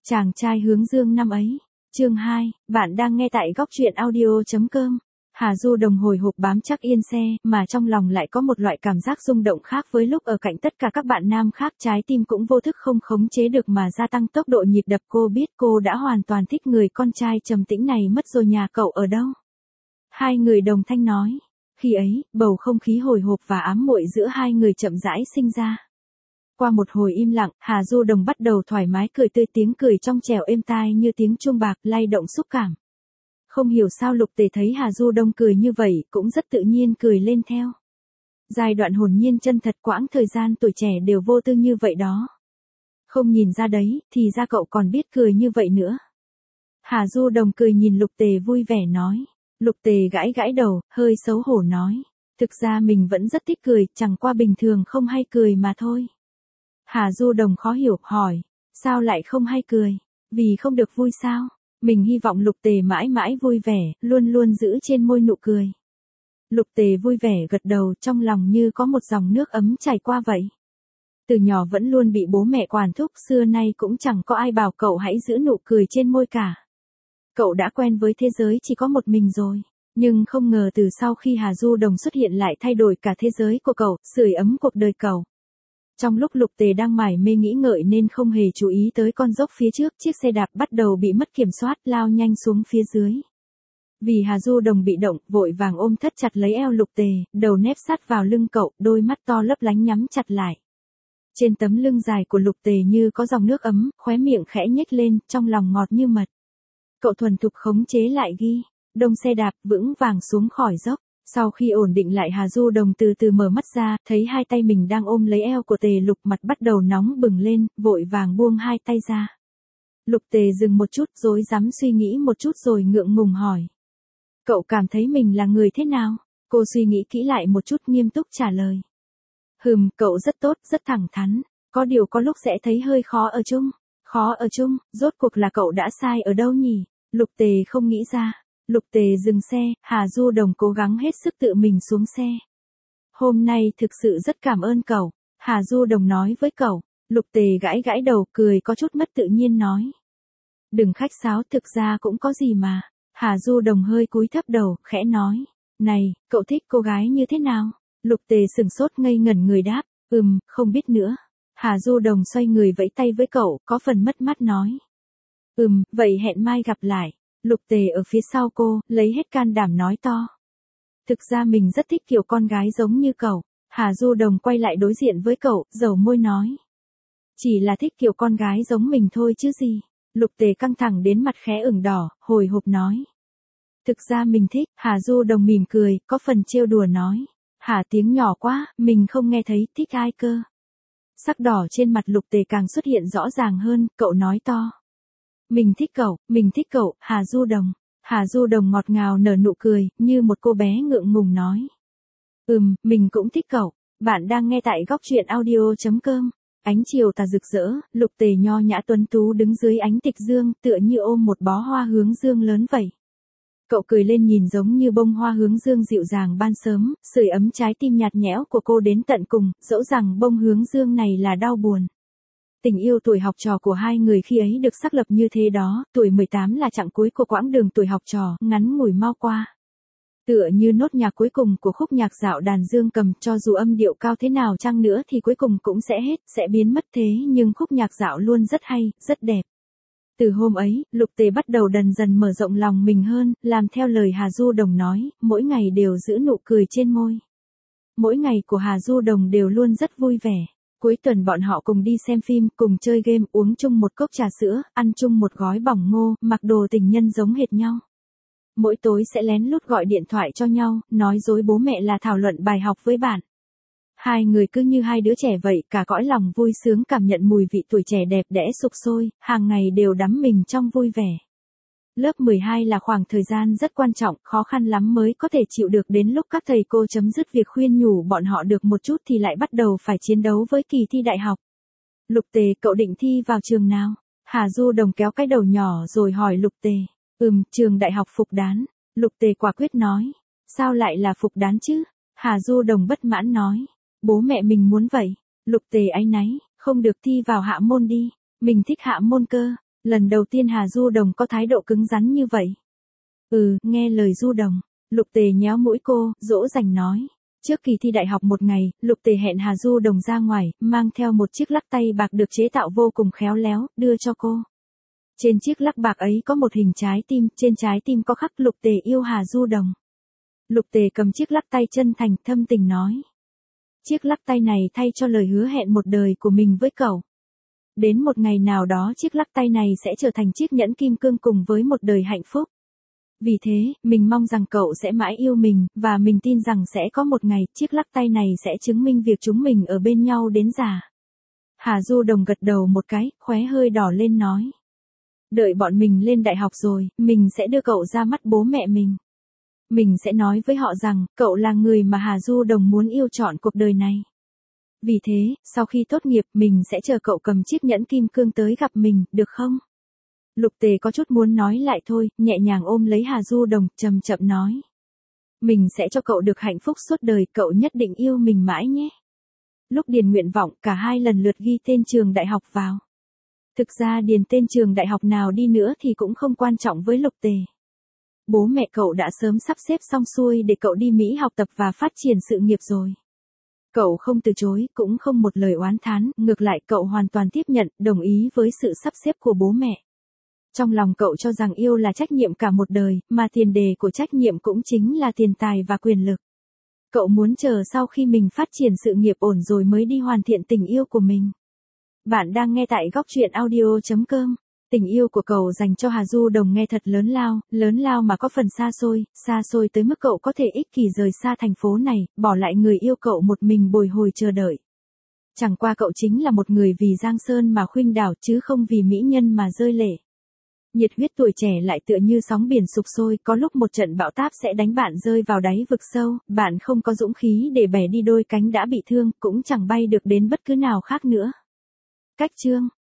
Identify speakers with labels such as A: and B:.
A: Chàng trai hướng dương năm ấy. Chương 2, bạn đang nghe tại góc truyện audio.com. Hà Du Đồng hồi hộp bám chắc yên xe, mà trong lòng lại có một loại cảm giác rung động khác với lúc ở cạnh tất cả các bạn nam khác, trái tim cũng vô thức không khống chế được mà gia tăng tốc độ nhịp đập. Cô biết cô đã hoàn toàn thích người con trai trầm tĩnh này mất rồi. Nhà cậu ở đâu? Hai người đồng thanh nói. Khi ấy, bầu không khí hồi hộp và ám muội giữa hai người chậm rãi sinh ra. Qua một hồi im lặng, Hà Du Đồng bắt đầu thoải mái cười tươi, tiếng cười trong trẻo êm tai như tiếng chuông bạc lay động xúc cảm. Không hiểu sao Lục Tề thấy Hà Du Đồng cười như vậy, cũng rất tự nhiên cười lên theo. Giai đoạn hồn nhiên chân thật, quãng thời gian tuổi trẻ đều vô tư như vậy đó. Không nhìn ra đấy, thì ra cậu còn biết cười như vậy nữa. Hà Du Đồng cười nhìn Lục Tề vui vẻ nói. Lục Tề gãi gãi đầu, hơi xấu hổ nói. Thực ra mình vẫn rất thích cười, chẳng qua bình thường không hay cười mà thôi. Hà Du Đồng khó hiểu, hỏi. Sao lại không hay cười? Vì không được vui sao? Mình hy vọng Lục Tề mãi mãi vui vẻ, luôn luôn giữ trên môi nụ cười. Lục Tề vui vẻ gật đầu, trong lòng như có một dòng nước ấm chảy qua vậy. Từ nhỏ vẫn luôn bị bố mẹ quản thúc, xưa nay cũng chẳng có ai bảo cậu hãy giữ nụ cười trên môi cả. Cậu đã quen với thế giới chỉ có một mình rồi. Nhưng không ngờ từ sau khi Hà Du Đồng xuất hiện lại thay đổi cả thế giới của cậu, sưởi ấm cuộc đời cậu. Trong lúc Lục Tề đang mải mê nghĩ ngợi nên không hề chú ý tới con dốc phía trước, chiếc xe đạp bắt đầu bị mất kiểm soát, lao nhanh xuống phía dưới. Vì Hà Du Đồng bị động, vội vàng ôm thắt chặt lấy eo Lục Tề, đầu nép sát vào lưng cậu, đôi mắt to lấp lánh nhắm chặt lại. Trên tấm lưng dài của Lục Tề như có dòng nước ấm, khóe miệng khẽ nhếch lên, trong lòng ngọt như mật. Cậu thuần thục khống chế lại ghi đông xe đạp, vững vàng xuống khỏi dốc. Sau khi ổn định lại, Hà Du Đồng từ từ mở mắt ra, thấy hai tay mình đang ôm lấy eo của Tề Lục, mặt bắt đầu nóng bừng lên, vội vàng buông hai tay ra. Lục Tề dừng một chút, rối rắm suy nghĩ một chút rồi ngượng ngùng hỏi. Cậu cảm thấy mình là người thế nào? Cô suy nghĩ kỹ lại một chút, nghiêm túc trả lời. Cậu rất tốt, rất thẳng thắn, có điều có lúc sẽ thấy hơi khó ở chung. Khó ở chung, rốt cuộc là cậu đã sai ở đâu nhỉ? Lục Tề không nghĩ ra. Lục Tề dừng xe, Hà Du Đồng cố gắng hết sức tự mình xuống xe. Hôm nay thực sự rất cảm ơn cậu, Hà Du Đồng nói với cậu. Lục Tề gãi gãi đầu, cười có chút mất tự nhiên nói. Đừng khách sáo, thực ra cũng có gì mà. Hà Du Đồng hơi cúi thấp đầu, khẽ nói. Này, cậu thích cô gái như thế nào? Lục Tề sừng sốt ngây ngẩn người đáp. Không biết nữa. Hà Du Đồng xoay người vẫy tay với cậu, có phần mất mát nói. Vậy hẹn mai gặp lại. Lục Tề ở phía sau cô, lấy hết can đảm nói to. Thực ra mình rất thích kiểu con gái giống như cậu. Hà Du Đồng quay lại đối diện với cậu, dầu môi nói. Chỉ là thích kiểu con gái giống mình thôi chứ gì. Lục Tề căng thẳng đến mặt khẽ ửng đỏ, hồi hộp nói. Thực ra mình thích. Hà Du Đồng mỉm cười, có phần trêu đùa nói. Hà tiếng nhỏ quá, mình không nghe thấy, thích ai cơ. Sắc đỏ trên mặt Lục Tề càng xuất hiện rõ ràng hơn, cậu nói to. Mình thích cậu, Hà Du Đồng. Hà Du Đồng ngọt ngào nở nụ cười, như một cô bé ngượng ngùng nói. Mình cũng thích cậu. Bạn đang nghe tại góc truyện audio.com. Ánh chiều tà rực rỡ, Lục Tề nho nhã tuấn tú đứng dưới ánh tịch dương, tựa như ôm một bó hoa hướng dương lớn vậy. Cậu cười lên nhìn giống như bông hoa hướng dương dịu dàng ban sớm, sưởi ấm trái tim nhạt nhẽo của cô đến tận cùng, dẫu rằng bông hướng dương này là đau buồn. Tình yêu tuổi học trò của hai người khi ấy được xác lập như thế đó, tuổi 18 là chặng cuối của quãng đường tuổi học trò, ngắn ngủi mau qua. Tựa như nốt nhạc cuối cùng của khúc nhạc dạo đàn dương cầm, cho dù âm điệu cao thế nào chăng nữa thì cuối cùng cũng sẽ hết, sẽ biến mất, thế nhưng khúc nhạc dạo luôn rất hay, rất đẹp. Từ hôm ấy, Lục Tề bắt đầu dần dần mở rộng lòng mình hơn, làm theo lời Hà Du Đồng nói, mỗi ngày đều giữ nụ cười trên môi. Mỗi ngày của Hà Du Đồng đều luôn rất vui vẻ. Cuối tuần bọn họ cùng đi xem phim, cùng chơi game, uống chung một cốc trà sữa, ăn chung một gói bỏng ngô, mặc đồ tình nhân giống hệt nhau. Mỗi tối sẽ lén lút gọi điện thoại cho nhau, nói dối bố mẹ là thảo luận bài học với bạn. Hai người cứ như hai đứa trẻ vậy, cả cõi lòng vui sướng cảm nhận mùi vị tuổi trẻ đẹp đẽ sục sôi, hàng ngày đều đắm mình trong vui vẻ. Lớp 12 là khoảng thời gian rất quan trọng, khó khăn lắm mới có thể chịu được, đến lúc các thầy cô chấm dứt việc khuyên nhủ bọn họ được một chút thì lại bắt đầu phải chiến đấu với kỳ thi đại học. Lục Tề, cậu định thi vào trường nào? Hà Du Đồng kéo cái đầu nhỏ rồi hỏi Lục Tề. Trường đại học Phục Đán. Lục Tề quả quyết nói. Sao lại là Phục Đán chứ? Hà Du Đồng bất mãn nói. Bố mẹ mình muốn vậy. Lục Tề áy náy, không được thi vào Hạ Môn đi. Mình thích Hạ Môn cơ. Lần đầu tiên Hà Du Đồng có thái độ cứng rắn như vậy. Nghe lời Du Đồng. Lục Tề nhéo mũi cô, dỗ dành nói. Trước kỳ thi đại học một ngày, Lục Tề hẹn Hà Du Đồng ra ngoài, mang theo một chiếc lắc tay bạc được chế tạo vô cùng khéo léo, đưa cho cô. Trên chiếc lắc bạc ấy có một hình trái tim, trên trái tim có khắc Lục Tề yêu Hà Du Đồng. Lục Tề cầm chiếc lắc tay chân thành, thâm tình nói. Chiếc lắc tay này thay cho lời hứa hẹn một đời của mình với cậu. Đến một ngày nào đó chiếc lắc tay này sẽ trở thành chiếc nhẫn kim cương cùng với một đời hạnh phúc. Vì thế, mình mong rằng cậu sẽ mãi yêu mình, và mình tin rằng sẽ có một ngày chiếc lắc tay này sẽ chứng minh việc chúng mình ở bên nhau đến già. Hà Du Đồng gật đầu một cái, khóe hơi đỏ lên nói. Đợi bọn mình lên đại học rồi, mình sẽ đưa cậu ra mắt bố mẹ mình. Mình sẽ nói với họ rằng, cậu là người mà Hà Du Đồng muốn yêu trọn cuộc đời này. Vì thế, sau khi tốt nghiệp, mình sẽ chờ cậu cầm chiếc nhẫn kim cương tới gặp mình, được không? Lục Tề có chút muốn nói lại thôi, nhẹ nhàng ôm lấy Hà Du Đồng, chậm chậm nói. Mình sẽ cho cậu được hạnh phúc suốt đời, cậu nhất định yêu mình mãi nhé. Lúc điền nguyện vọng, cả hai lần lượt ghi tên trường đại học vào. Thực ra điền tên trường đại học nào đi nữa thì cũng không quan trọng với Lục Tề. Bố mẹ cậu đã sớm sắp xếp xong xuôi để cậu đi Mỹ học tập và phát triển sự nghiệp rồi. Cậu không từ chối, cũng không một lời oán thán, ngược lại cậu hoàn toàn tiếp nhận, đồng ý với sự sắp xếp của bố mẹ. Trong lòng cậu cho rằng yêu là trách nhiệm cả một đời, mà tiền đề của trách nhiệm cũng chính là tiền tài và quyền lực. Cậu muốn chờ sau khi mình phát triển sự nghiệp ổn rồi mới đi hoàn thiện tình yêu của mình. Bạn đang nghe tại Góc Chuyện Audio.com. Tình yêu của cậu dành cho Hà Du Đồng nghe thật lớn lao mà có phần xa xôi tới mức cậu có thể ích kỷ rời xa thành phố này, bỏ lại người yêu cậu một mình bồi hồi chờ đợi. Chẳng qua cậu chính là một người vì Giang Sơn mà khuynh đảo chứ không vì mỹ nhân mà rơi lệ. Nhiệt huyết tuổi trẻ lại tựa như sóng biển sục sôi, có lúc một trận bão táp sẽ đánh bạn rơi vào đáy vực sâu, bạn không có dũng khí để bẻ đi đôi cánh đã bị thương, cũng chẳng bay được đến bất cứ nào khác nữa. Cách chương